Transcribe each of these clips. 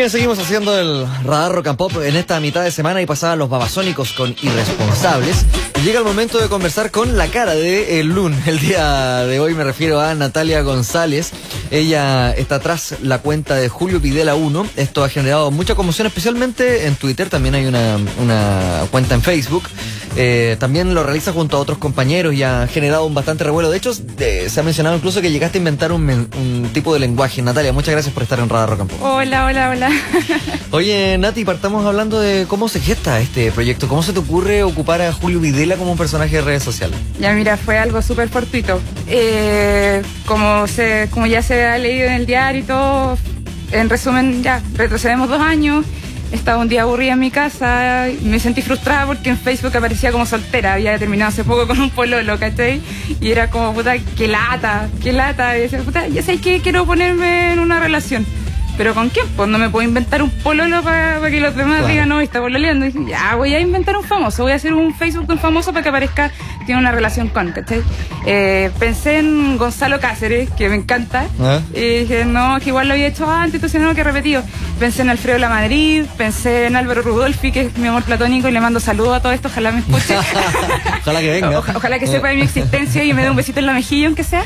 bien, seguimos haciendo el Radar Rock and Pop en esta mitad de semana y pasaban los babasónicos con Irresponsables. Y llega el momento de conversar con la cara de el Loon. El día de hoy me refiero a Natalia González. Ella está tras la cuenta de Julio Videla 1. Esto ha generado mucha conmoción, especialmente en Twitter. También hay una cuenta en Facebook. También lo realiza junto a otros compañeros y ha generado un bastante revuelo. De hecho, se ha mencionado incluso que llegaste a inventar un tipo de lenguaje. Natalia, muchas gracias por estar en Radar Rock and Pop. Hola. Oye, Nati, partamos hablando de cómo se gesta este proyecto. ¿Cómo se te ocurre ocupar a Julio Videla como un personaje de redes sociales? Ya mira, fue algo súper fortuito. Como ya se ha leído en el diario y todo, en resumen, ya retrocedemos 2 años. Estaba un día aburrida en mi casa y me sentí frustrada porque en Facebook aparecía como soltera. Había terminado hace poco con un pololo, ¿cachai? Y era como, puta, qué lata. Y decía, puta, ya sé que quiero ponerme en una relación. ¿Pero con quién? Pues no me puedo inventar un pololo para que los demás digan, no, está pololeando. Y dije, ya, voy a inventar un famoso. Voy a hacer un Facebook de un famoso para que aparezca que tiene una relación con, ¿cachai? Pensé en Gonzalo Cáceres, que me encanta. Y dije, no, que igual lo había hecho antes, entonces no, que he repetido. Pensé en Alfredo Lamadrid, pensé en Álvaro Rudolfi, que es mi amor platónico, y le mando saludos a todo esto, ojalá me escuche. Ojalá que venga. Ojalá que sepa de mi existencia y me dé un besito en la mejilla, aunque sea.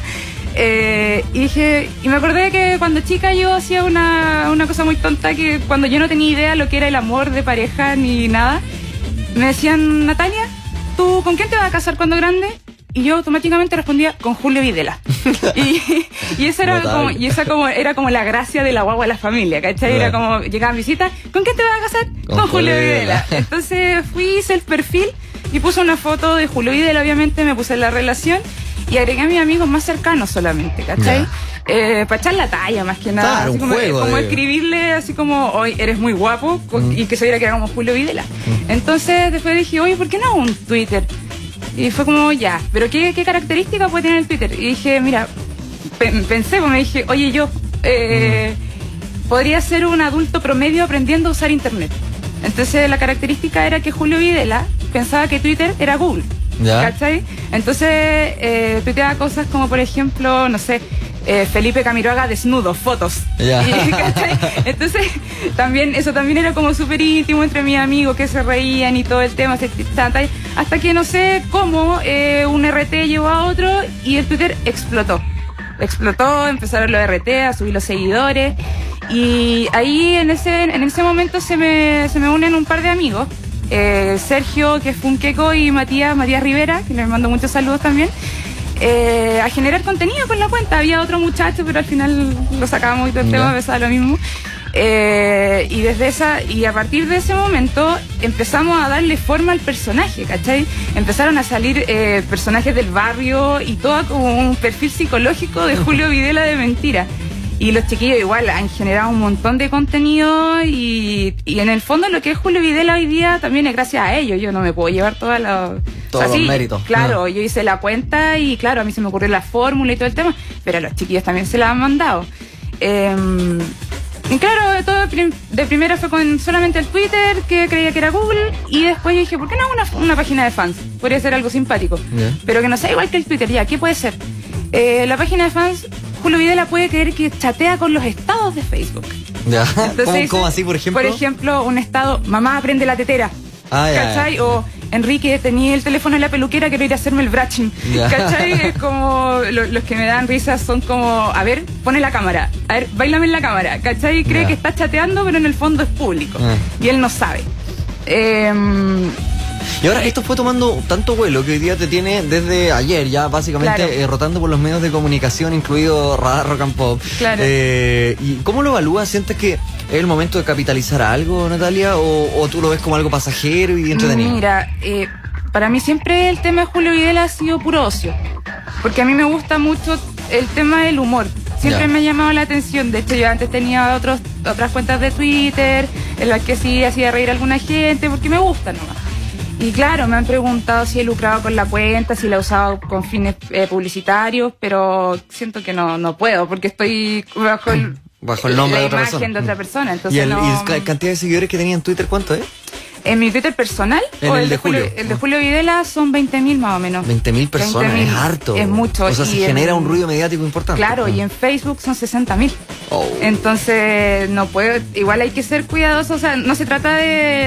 Y me acordé que cuando chica yo hacía una cosa muy tonta, que cuando yo no tenía idea lo que era el amor de pareja ni nada, me decían, Natalia, ¿tú con quién te vas a casar cuando grande? Y yo automáticamente respondía, con Julio Videla. y esa era como la gracia de la guagua de la familia, ¿cachai? Era como, llegaban visitas, ¿con quién te vas a casar? Con Julio Videla. Entonces hice el perfil y puse una foto de Julio Videla, obviamente, me puse en la relación y agregué a mis amigos más cercanos solamente, ¿cachai? Para echar la talla, más que nada. Claro, así como escribirle así como, hoy eres muy guapo, y que se viera que era como Julio Videla. Entonces después dije, oye, ¿por qué no un Twitter? Y fue como, ya, ¿pero qué características puede tener el Twitter? Y dije, mira, pensé, pues me dije, oye, yo podría ser un adulto promedio aprendiendo a usar internet. Entonces la característica era que Julio Videla pensaba que Twitter era Google. ¿Ya? ¿Cachai? Entonces tuiteaba cosas como, por ejemplo, no sé, Felipe Camiroaga desnudo, fotos. ¿Ya? Entonces eso también era como súper íntimo entre mis amigos que se reían y todo el tema, hasta que no sé cómo un RT llevó a otro y el Twitter explotó, empezaron los RT a subir los seguidores y ahí en ese momento se me unen un par de amigos. Sergio, que es Funqueco, y Matías Rivera, que les mando muchos saludos también, a generar contenido con la cuenta. Había otro muchacho, pero al final lo sacábamos y todo el tema pesaba lo mismo. Y a partir de ese momento empezamos a darle forma al personaje, ¿cachai? Empezaron a salir personajes del barrio y todo como un perfil psicológico de Julio Videla de mentira. Y los chiquillos igual han generado un montón de contenido y en el fondo lo que es Julio Videla hoy día también es gracias a ellos. Yo no me puedo llevar todos los méritos. Claro, yo hice la cuenta y claro, a mí se me ocurrió la fórmula y todo el tema, pero a los chiquillos también se la han mandado. Y claro, todo de primera fue con solamente el Twitter, que creía que era Google, y después yo dije, ¿por qué no una página de fans? Podría ser algo simpático, pero que no sea igual que el Twitter. Ya, ¿qué puede ser? La página de fans, Julio Videla puede creer que chatea con los estados de Facebook. Ya. ¿Cómo así, por ejemplo? Por ejemplo, un estado, mamá aprende la tetera. ¿Cachai? O Enrique, tenía el teléfono en la peluquera, quiero ir a hacerme el brushing. ¿Cachai? Es como, los que me dan risas son como, a ver, pone la cámara, a ver, báilame en la cámara. ¿Cachai? Cree que está chateando, pero en el fondo es público. Y él no sabe. Y ahora esto fue tomando tanto vuelo que hoy día te tiene desde ayer ya básicamente rotando por los medios de comunicación, incluido Radar Rock and Pop. Claro. ¿Y cómo lo evalúas? ¿Sientes que es el momento de capitalizar algo, Natalia? ¿O tú lo ves como algo pasajero y entretenido? Mira, para mí siempre el tema de Julio Videla ha sido puro ocio. Porque a mí me gusta mucho el tema del humor. Siempre me ha llamado la atención. De hecho, yo antes tenía otras cuentas de Twitter en las que sí hacía reír a alguna gente porque me gusta nomás. Y claro, me han preguntado si he lucrado con la cuenta, si la he usado con fines publicitarios, pero siento que no puedo, porque estoy bajo el nombre de otra persona. Entonces ¿Y la cantidad de seguidores que tenía en Twitter cuánto es? ¿En mi Twitter personal? En ¿O el de Julio? El de Julio Videla son 20.000 más o menos. 20.000 personas, 20.000, es harto. es mucho. O sea, se genera un ruido mediático importante. Claro, y en Facebook son 60.000. Oh. Entonces, no puedo, igual hay que ser cuidadoso, o sea, no se trata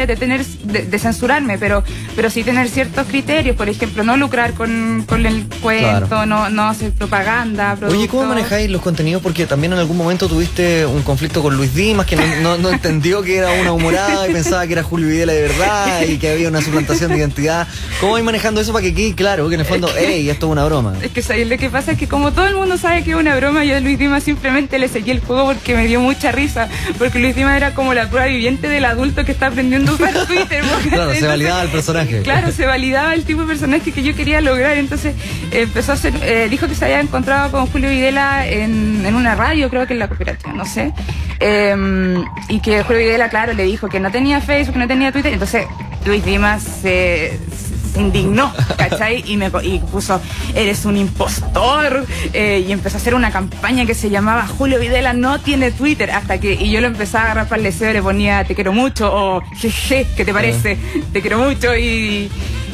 de censurarme, pero sí tener ciertos criterios, por ejemplo, no lucrar con el cuento, Claro. no hacer propaganda. Oye, ¿cómo productos. manejáis los contenidos? Porque también en algún momento tuviste un conflicto con Luis Dimas, que no entendió que era una humorada y pensaba que era Julio Videla de verdad y que había una suplantación de identidad. ¿Cómo vais manejando eso para que quede claro que en el fondo, hey, esto es una broma? Es que ¿sabes? Lo que pasa es que como todo el mundo sabe que es una broma, yo a Luis Dimas simplemente le seguí el juego porque me dio mucha risa, porque Luis Dimas era como la prueba viviente del adulto que está aprendiendo a usar Twitter. Claro, se validaba el personaje. Claro, se validaba el tipo de personaje que yo quería lograr, entonces empezó a hacer, dijo que se había encontrado con Julio Videla en una radio, creo que en la cooperativa, no sé, y que Julio Videla, claro, le dijo que no tenía Facebook, no tenía Twitter, entonces Luis Dimas se indignó, ¿cachai? Y puso, eres un impostor, y empezó a hacer una campaña que se llamaba Julio Videla no tiene Twitter, y yo lo empezaba a agarrar para el deseo, le ponía te quiero mucho, o jeje, ¿qué te parece? Te quiero mucho, y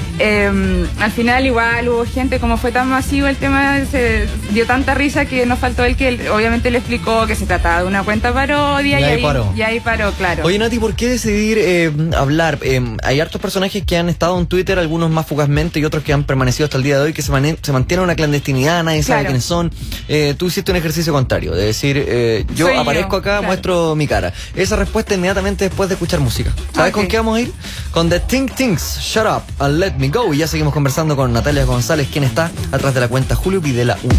al final igual hubo gente, como fue tan masivo el tema, se dio tanta risa que nos faltó el que él, obviamente le explicó que se trataba de una cuenta parodia, y ahí paró, claro. Oye, Nati, ¿por qué decidir hablar? Hay hartos personajes que han estado en Twitter, algunos más fugazmente y otros que han permanecido hasta el día de hoy, que se mantienen en una clandestinidad, nadie sabe quiénes son. Tú hiciste un ejercicio contrario, de decir, yo Soy aparezco yo, acá, claro. muestro mi cara. Esa respuesta inmediatamente después de escuchar música. ¿Sabes con qué vamos a ir? Con The Think Things, Shut Up and Let Me Go. Y ya seguimos conversando con Natalia González, quien está atrás de la cuenta Julio Videla 1.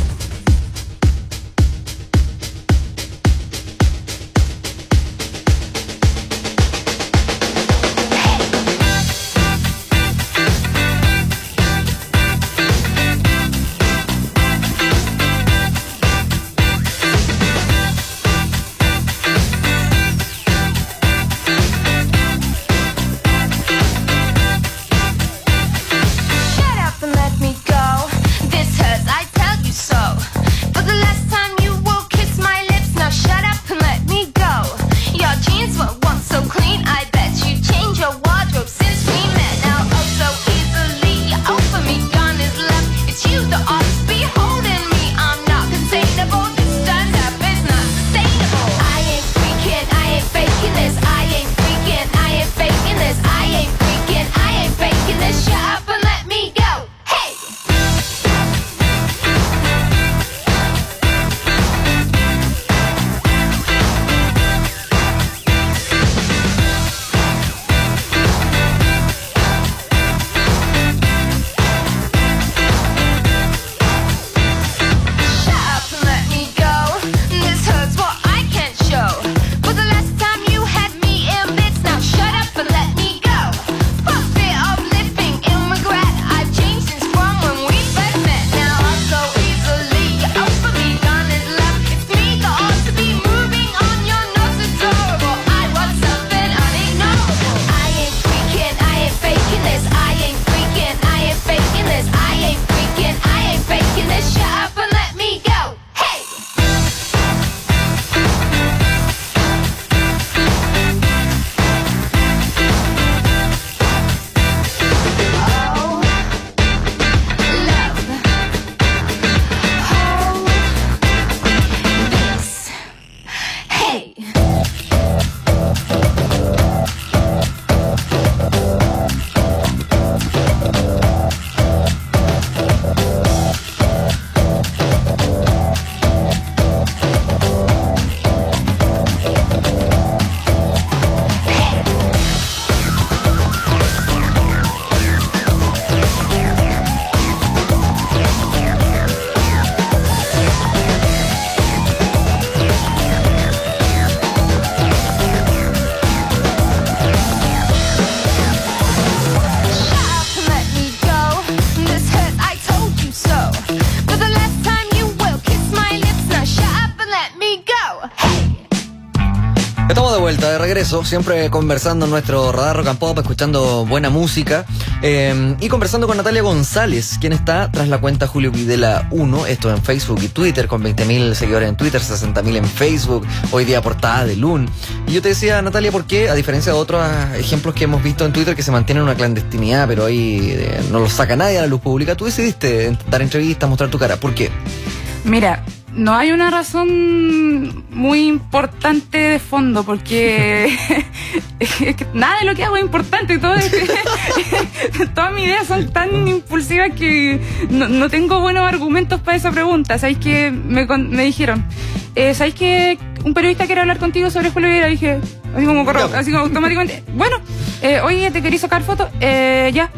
Shut up and let me go. This hurts, I tell you so. regreso, siempre conversando en nuestro Radar Rock and Pop, escuchando buena música y conversando con Natalia González, quien está tras la cuenta Julio Videla 1, esto en Facebook y Twitter, con 20.000 seguidores en Twitter, 60.000 en Facebook, hoy día portada de Loon. Y yo te decía, Natalia, ¿por qué, a diferencia de otros ejemplos que hemos visto en Twitter que se mantienen en una clandestinidad, pero ahí no los saca nadie a la luz pública, tú decidiste dar entrevistas, mostrar tu cara? ¿Por qué? Mira, no hay una razón muy importante de fondo, porque es que nada de lo que hago es importante. Todas mis ideas son tan impulsivas que no tengo buenos argumentos para esa pregunta. ¿Sabéis que me dijeron? ¿Sabéis que un periodista quiere hablar contigo sobre Julio Videla? Dije, así como automáticamente, bueno, oye, ¿te querís sacar fotos? Ya.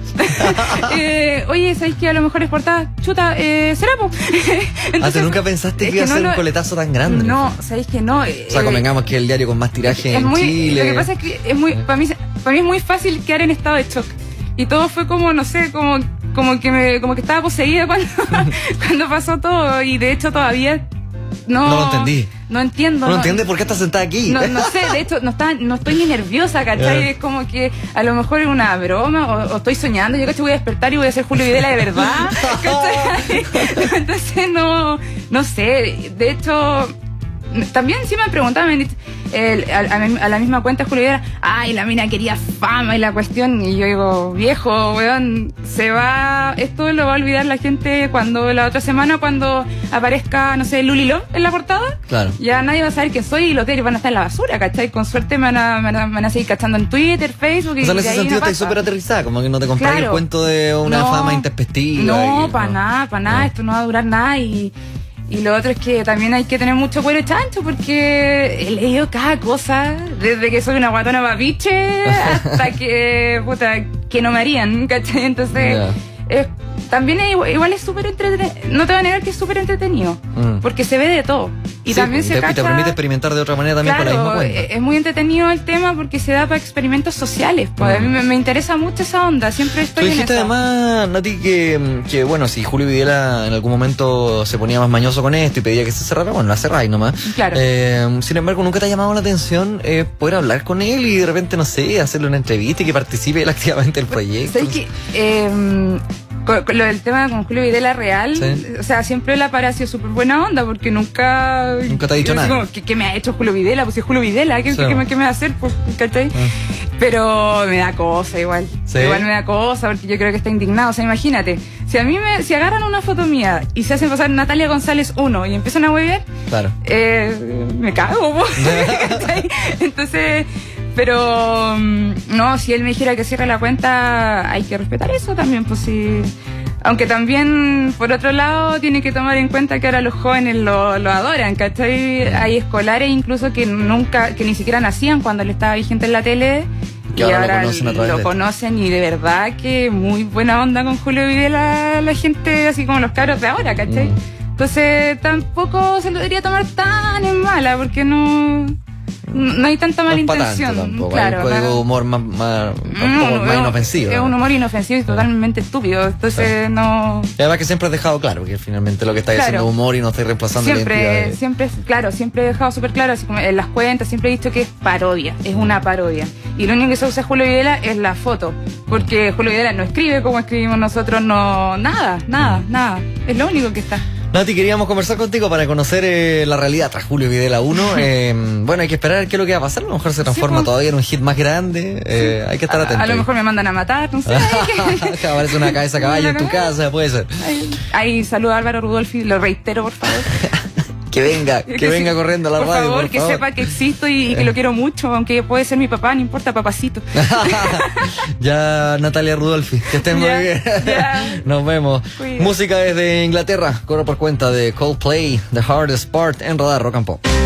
Oye, ¿sabéis que a lo mejor es portada? Chuta, ¿será, po? Entonces, ¿nunca pensaste que iba a ser un coletazo tan grande? No, ¿sabéis que no? O sea, convengamos que es el diario con más tiraje en Chile. Lo que pasa es que para mí es muy fácil quedar en estado de shock. Y todo fue como, no sé, como que estaba poseída cuando pasó todo. Y de hecho todavía no lo entendí. No entiendo. No entiende por qué estás sentada aquí. No sé, de hecho, no estoy ni nerviosa, ¿cachai? Es como que a lo mejor es una broma o estoy soñando. Yo, ¿cachai? Voy a despertar y voy a ser Julio Videla de verdad, ¿cachai? Entonces, no sé. De hecho, también sí me han preguntado, me han dicho, a la misma cuenta Julio Videla, ay, la mina quería fama y la cuestión, y yo digo, viejo, weón, esto lo va a olvidar la gente cuando la otra semana, cuando aparezca, no sé, Lulilo en la portada, claro. Ya nadie va a saber quién soy y los diarios van a estar en la basura, ¿cachai? Con suerte me van a seguir cachando en Twitter, Facebook, y o sea, en ese sentido estás súper aterrizada, como que no te compras el cuento de una fama intempestiva. No, para nada, esto no va a durar nada. Y lo otro es que también hay que tener mucho cuero chancho, porque he leído cada cosa, desde que soy una guatona papiche hasta que, que no me harían, ¿cachai? Entonces, también igual es súper entretenido, no te voy a negar que es súper entretenido, porque se ve de todo. Y sí, también te permite experimentar de otra manera también, claro, con la misma cuenta. Es muy entretenido el tema porque se da para experimentos sociales. Pues a mí me interesa mucho esa onda, siempre estoy en eso. Tú dijiste además, Nati, que bueno, si Julio Videla en algún momento se ponía más mañoso con esto y pedía que se cerrara, bueno, la cerráis nomás. Claro. Sin embargo, ¿nunca te ha llamado la atención poder hablar con él y de repente, no sé, hacerle una entrevista y que participe él activamente del proyecto? ¿Sabes qué? Lo del tema con Julio Videla real, sí. O sea, siempre le ha parecido súper buena onda, porque nunca te ha dicho nada. Como, ¿qué me ha hecho Julio Videla? Pues si es Julio Videla, ¿qué me va a hacer? Pues, ¿cachai? Pero me da cosa igual. ¿Sí? Igual me da cosa, porque yo creo que está indignado. O sea, imagínate, si agarran una foto mía y se hacen pasar Natalia González 1 y empiezan a huevear, claro. Me cago, ¿cachai? Entonces... Pero no, si él me dijera que cierre la cuenta, hay que respetar eso también, pues sí. Aunque también, por otro lado, tiene que tomar en cuenta que ahora los jóvenes lo adoran, ¿cachai? Hay escolares incluso que ni siquiera nacían cuando él estaba vigente en la tele. Y ahora lo conocen, y de verdad que muy buena onda con Julio Videla la gente, así como los cabros de ahora, ¿cachai? Entonces tampoco se lo debería tomar tan en mala, porque no hay tanta mala intención. Tampoco. Claro, hay un código de humor más inofensivo. Es un humor inofensivo y totalmente estúpido. Entonces no. Y además que siempre has dejado claro que finalmente lo que está diciendo es humor y no estoy reemplazando la identidad. Siempre he dejado súper claro, así como en las cuentas, siempre he dicho que es parodia, es una parodia. Y lo único que se usa Julio Videla es la foto, porque Julio Videla no escribe como escribimos nosotros, nada. Es lo único que está. Nati, queríamos conversar contigo para conocer la realidad tras Julio Videla 1. Bueno, hay que esperar qué es lo que va a pasar. A lo mejor se transforma todavía en un hit más grande. Hay que estar atentos. A lo mejor me mandan a matar, no sé. Aparece una cabeza de caballo en tu casa, puede ser. Ahí saluda a Álvaro Rudolfi, lo reitero, por favor. Que venga corriendo a la radio, por favor. Que sepa que existo y que lo quiero mucho, aunque puede ser mi papá, no importa, papacito. Ya, Natalia Rudolfi, que estén muy bien. Nos vemos. Cuida. Música desde Inglaterra, corre por cuenta de Coldplay, The Hardest Part en Radar Rock and Pop.